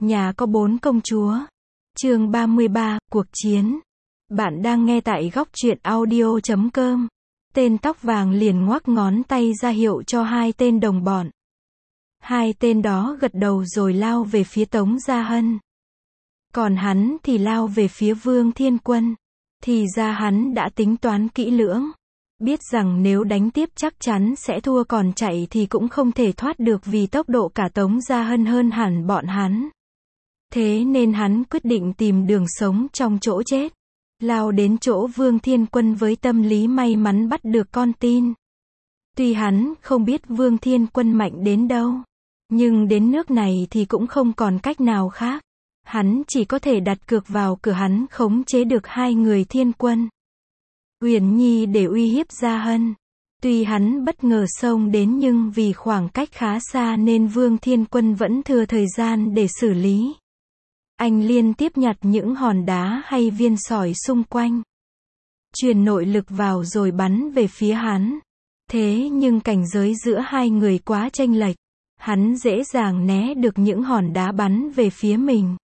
Nhà có 4 công chúa. Chương 33, cuộc chiến. Bạn đang nghe tại góc truyện audio.com. Tên tóc vàng liền ngoắc ngón tay ra hiệu cho hai tên đồng bọn. Hai tên đó gật đầu rồi lao về phía Tống Gia Hân. Còn hắn thì lao về phía Vương Thiên Quân. Thì ra hắn đã tính toán kỹ lưỡng. Biết rằng nếu đánh tiếp chắc chắn sẽ thua, còn chạy thì cũng không thể thoát được vì tốc độ cả Tống Gia Hân hơn hẳn bọn hắn. Thế nên hắn quyết định tìm đường sống trong chỗ chết. Lao đến chỗ Vương Thiên Quân với tâm lý may mắn bắt được con tin. Tuy hắn không biết Vương Thiên Quân mạnh đến đâu, nhưng đến nước này thì cũng không còn cách nào khác. Hắn chỉ có thể đặt cược vào cửa hắn khống chế được hai người Thiên Quân. Uyển Nhi để uy hiếp Gia Hân. Tuy hắn bất ngờ xông đến nhưng vì khoảng cách khá xa nên Vương Thiên Quân vẫn thừa thời gian để xử lý. Anh liên tiếp nhặt những hòn đá hay viên sỏi xung quanh, truyền nội lực vào rồi bắn về phía hắn. Thế nhưng cảnh giới giữa hai người quá chênh lệch, hắn dễ dàng né được những hòn đá bắn về phía mình.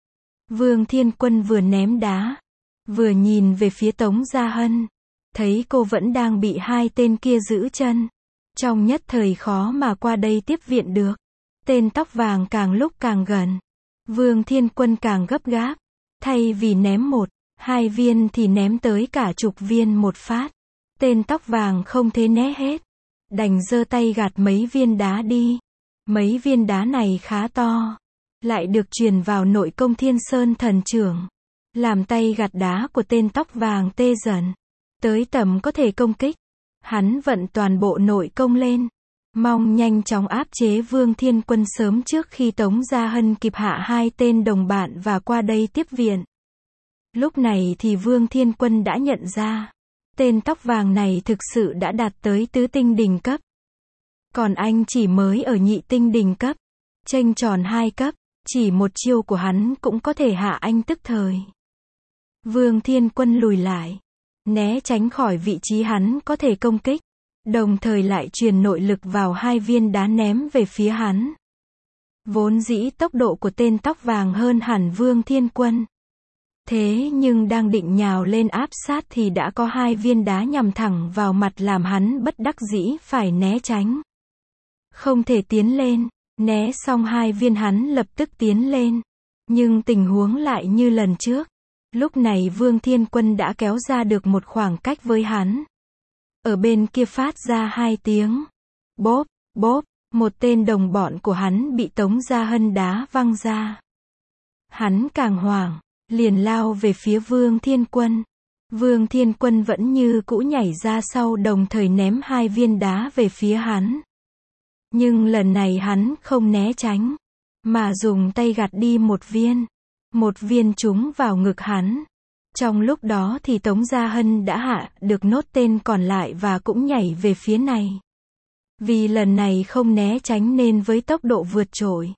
Vương Thiên Quân vừa ném đá, vừa nhìn về phía Tống Gia Hân, thấy cô vẫn đang bị hai tên kia giữ chân. Trong nhất thời khó mà qua đây tiếp viện được. Tên tóc vàng càng lúc càng gần. Vương Thiên Quân càng gấp gáp. Thay vì ném 1, 2 viên thì ném tới cả chục viên một phát. Tên tóc vàng không thể né hết, đành giơ tay gạt mấy viên đá đi. Mấy viên đá này khá to, lại được truyền vào nội công Thiên Sơn Thần Chưởng, làm tay gạt đá của tên tóc vàng tê dần. Tới tầm có thể công kích, hắn vận toàn bộ nội công lên, mong nhanh chóng áp chế Vương Thiên Quân sớm trước khi Tống Gia Hân kịp hạ hai tên đồng bạn và qua đây tiếp viện. Lúc này thì Vương Thiên Quân đã nhận ra, tên tóc vàng này thực sự đã đạt tới tứ tinh đỉnh cấp. Còn anh chỉ mới ở nhị tinh đỉnh cấp, chênh tròn 2 cấp, chỉ một chiêu của hắn cũng có thể hạ anh tức thời. Vương Thiên Quân lùi lại, né tránh khỏi vị trí hắn có thể công kích, đồng thời lại truyền nội lực vào 2 viên đá ném về phía hắn. Vốn dĩ tốc độ của tên tóc vàng hơn hẳn Vương Thiên Quân. Thế nhưng đang định nhào lên áp sát thì đã có 2 viên đá nhằm thẳng vào mặt làm hắn bất đắc dĩ phải né tránh. Không thể tiến lên, né xong 2 viên hắn lập tức tiến lên. Nhưng tình huống lại như lần trước. Lúc này Vương Thiên Quân đã kéo ra được một khoảng cách với hắn. Ở bên kia phát ra 2 tiếng bóp, bóp, một tên đồng bọn của hắn bị Tống Gia Hân đá văng ra. Hắn càng hoảng, liền lao về phía Vương Thiên Quân. Vương Thiên Quân vẫn như cũ nhảy ra sau đồng thời ném 2 viên đá về phía hắn. Nhưng lần này hắn không né tránh, mà dùng tay gạt đi một viên. Một viên trúng vào ngực hắn. Trong lúc đó thì Tống Gia Hân đã hạ được nốt tên còn lại và cũng nhảy về phía này. Vì lần này không né tránh nên với tốc độ vượt trội,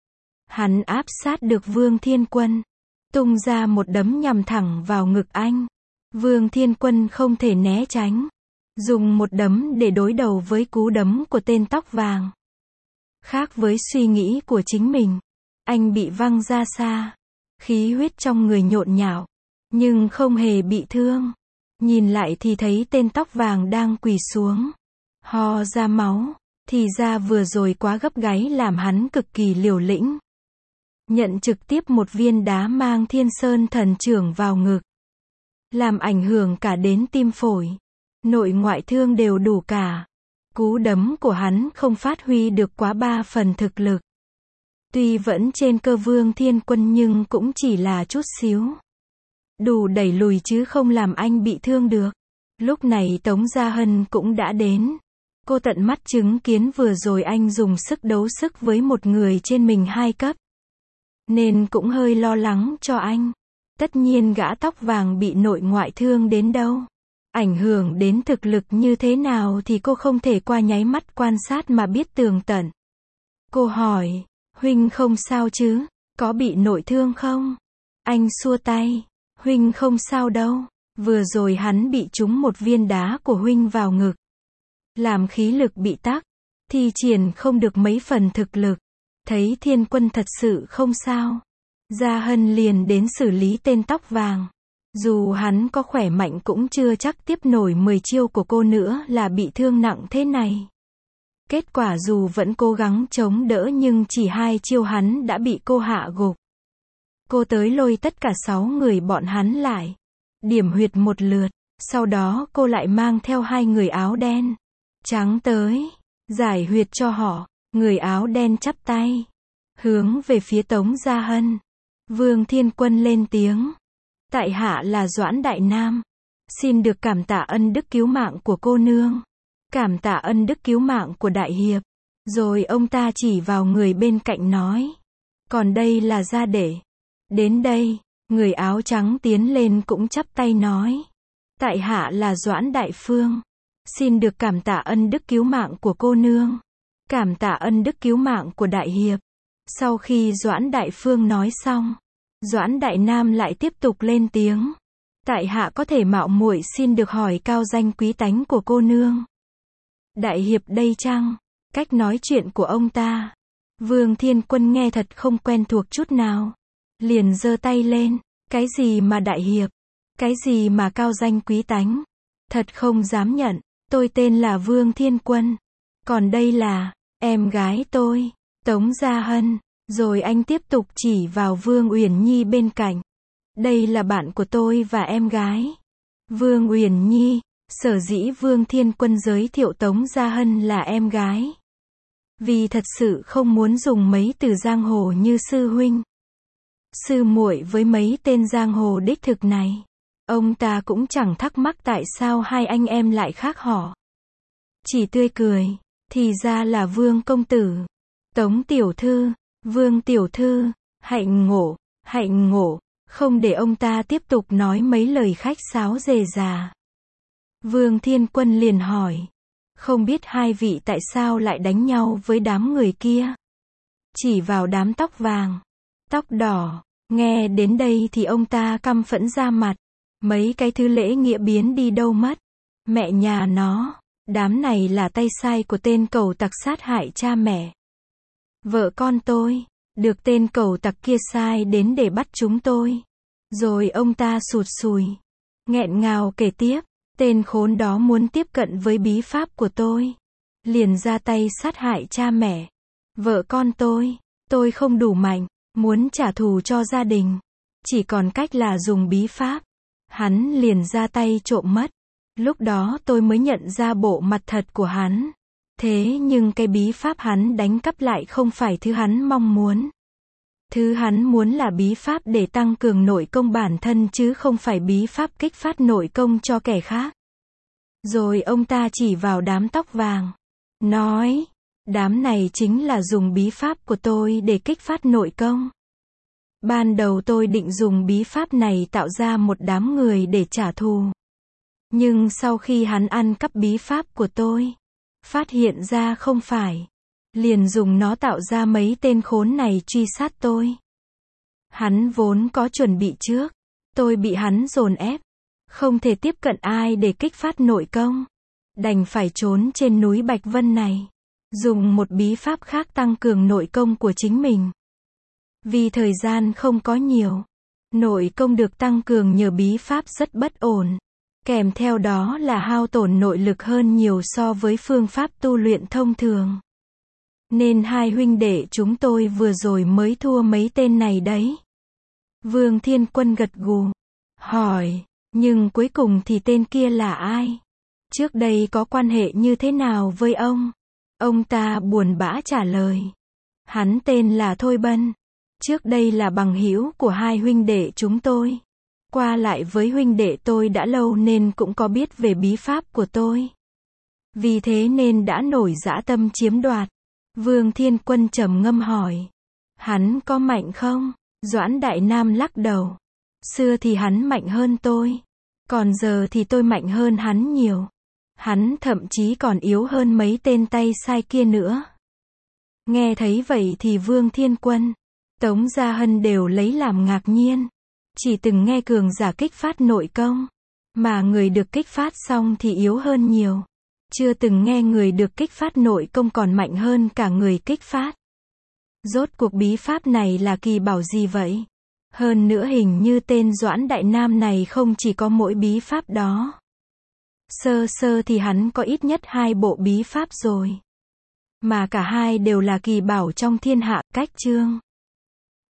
hắn áp sát được Vương Thiên Quân, tung ra một đấm nhằm thẳng vào ngực anh. Vương Thiên Quân không thể né tránh, dùng một đấm để đối đầu với cú đấm của tên tóc vàng. Khác với suy nghĩ của chính mình, anh bị văng ra xa. Khí huyết trong người nhộn nhạo, nhưng không hề bị thương. Nhìn lại thì thấy tên tóc vàng đang quỳ xuống, ho ra máu. Thì ra vừa rồi quá gấp gáy làm hắn cực kỳ liều lĩnh. Nhận trực tiếp một viên đá mang Thiên Sơn Thần Chưởng vào ngực, làm ảnh hưởng cả đến tim phổi. Nội ngoại thương đều đủ cả. Cú đấm của hắn không phát huy được quá 3 phần thực lực. Tuy vẫn trên cơ Vương Thiên Quân nhưng cũng chỉ là chút xíu. Đủ đẩy lùi chứ không làm anh bị thương được. Lúc này Tống Gia Hân cũng đã đến. Cô tận mắt chứng kiến vừa rồi anh dùng sức đấu sức với một người trên mình 2 cấp. Nên cũng hơi lo lắng cho anh. Tất nhiên gã tóc vàng bị nội ngoại thương đến đâu, ảnh hưởng đến thực lực như thế nào thì cô không thể qua nháy mắt quan sát mà biết tường tận. Cô hỏi, huynh không sao chứ, có bị nội thương không? Anh xua tay, huynh không sao đâu, vừa rồi hắn bị trúng một viên đá của huynh vào ngực, làm khí lực bị tắc, thi triển không được mấy phần thực lực. Thấy Thiên Quân thật sự không sao, Gia Hân liền đến xử lý tên tóc vàng. Dù hắn có khỏe mạnh cũng chưa chắc tiếp nổi 10 chiêu của cô nữa là bị thương nặng thế này. Kết quả dù vẫn cố gắng chống đỡ nhưng chỉ 2 chiêu hắn đã bị cô hạ gục. Cô tới lôi tất cả 6 người bọn hắn lại, điểm huyệt một lượt, sau đó cô lại mang theo 2 người áo đen trắng tới, giải huyệt cho họ. Người áo đen chắp tay, hướng về phía Tống Gia Hân. Vương Thiên Quân lên tiếng. Tại hạ là Doãn Đại Nam. Xin được cảm tạ ân đức cứu mạng của cô nương. Cảm tạ ân đức cứu mạng của Đại Hiệp. Rồi ông ta chỉ vào người bên cạnh nói. Còn đây là gia đệ. Đến đây, người áo trắng tiến lên cũng chắp tay nói. Tại hạ là Doãn Đại Phương. Xin được cảm tạ ân đức cứu mạng của cô nương. Cảm tạ ân đức cứu mạng của Đại Hiệp. Sau khi Doãn Đại Phương nói xong, Doãn Đại Nam lại tiếp tục lên tiếng. Tại hạ có thể mạo muội xin được hỏi cao danh quý tánh của cô nương. Đại Hiệp đây chăng? Cách nói chuyện của ông ta, Vương Thiên Quân nghe thật không quen thuộc chút nào. Liền giơ tay lên. Cái gì mà Đại Hiệp? Cái gì mà cao danh quý tánh? Thật không dám nhận. Tôi tên là Vương Thiên Quân. Còn đây là em gái tôi, Tống Gia Hân. Rồi anh tiếp tục chỉ vào Vương Uyển Nhi bên cạnh. Đây là bạn của tôi và em gái, Vương Uyển Nhi. Sở dĩ Vương Thiên Quân giới thiệu Tống Gia Hân là em gái, vì thật sự không muốn dùng mấy từ giang hồ như sư huynh, sư muội với mấy tên giang hồ đích thực này. Ông ta cũng chẳng thắc mắc tại sao hai anh em lại khác họ. Chỉ tươi cười. Thì ra là Vương công tử, Tống tiểu thư, Vương tiểu thư, hạnh ngộ, hạnh ngộ. Không để ông ta tiếp tục nói mấy lời khách sáo rề rà, Vương Thiên Quân liền hỏi. Không biết hai vị tại sao lại đánh nhau với đám người kia? Chỉ vào đám tóc vàng, tóc đỏ. Nghe đến đây thì ông ta căm phẫn ra mặt. Mấy cái thứ lễ nghĩa biến đi đâu mất? Mẹ nhà nó, đám này là tay sai của tên cẩu tặc sát hại cha mẹ, vợ con tôi. Được tên cẩu tặc kia sai đến để bắt chúng tôi. Rồi ông ta sụt sùi, nghẹn ngào kể tiếp. Tên khốn đó muốn tiếp cận với bí pháp của tôi, liền ra tay sát hại cha mẹ, vợ con tôi. Tôi không đủ mạnh, muốn trả thù cho gia đình. Chỉ còn cách là dùng bí pháp. Hắn liền ra tay trộm mất. Lúc đó tôi mới nhận ra bộ mặt thật của hắn. Thế nhưng cái bí pháp hắn đánh cắp lại không phải thứ hắn mong muốn. Thứ hắn muốn là bí pháp để tăng cường nội công bản thân chứ không phải bí pháp kích phát nội công cho kẻ khác. Rồi ông ta chỉ vào đám tóc vàng, nói, đám này chính là dùng bí pháp của tôi để kích phát nội công. Ban đầu tôi định dùng bí pháp này tạo ra một đám người để trả thù. Nhưng sau khi hắn ăn cắp bí pháp của tôi, phát hiện ra không phải, liền dùng nó tạo ra mấy tên khốn này truy sát tôi. Hắn vốn có chuẩn bị trước, tôi bị hắn dồn ép, không thể tiếp cận ai để kích phát nội công, đành phải trốn trên núi Bạch Vân này, dùng một bí pháp khác tăng cường nội công của chính mình. Vì thời gian không có nhiều, nội công được tăng cường nhờ bí pháp rất bất ổn, kèm theo đó là hao tổn nội lực hơn nhiều so với phương pháp tu luyện thông thường. Nên hai huynh đệ chúng tôi vừa rồi mới thua mấy tên này đấy. Vương Thiên Quân gật gù, hỏi, nhưng cuối cùng thì tên kia là ai? Trước đây có quan hệ như thế nào với ông? Ông ta buồn bã trả lời, hắn tên là Thôi Bân. Trước đây là bằng hữu của hai huynh đệ chúng tôi. Qua lại với huynh đệ tôi đã lâu nên cũng có biết về bí pháp của tôi. Vì thế nên đã nổi dã tâm chiếm đoạt. Vương Thiên Quân trầm ngâm hỏi, hắn có mạnh không? Doãn Đại Nam lắc đầu. Xưa thì hắn mạnh hơn tôi, còn giờ thì tôi mạnh hơn hắn nhiều. Hắn thậm chí còn yếu hơn mấy tên tay sai kia nữa. Nghe thấy vậy thì Vương Thiên Quân, Tống Gia Hân đều lấy làm ngạc nhiên. Chỉ từng nghe cường giả kích phát nội công, mà người được kích phát xong thì yếu hơn nhiều. Chưa từng nghe người được kích phát nội công còn mạnh hơn cả người kích phát. Rốt cuộc bí pháp này là kỳ bảo gì vậy? Hơn nữa hình như tên Doãn Đại Nam này không chỉ có mỗi bí pháp đó. Sơ sơ thì hắn có ít nhất 2 bộ bí pháp rồi. Mà cả hai đều là kỳ bảo trong thiên hạ, cách chương.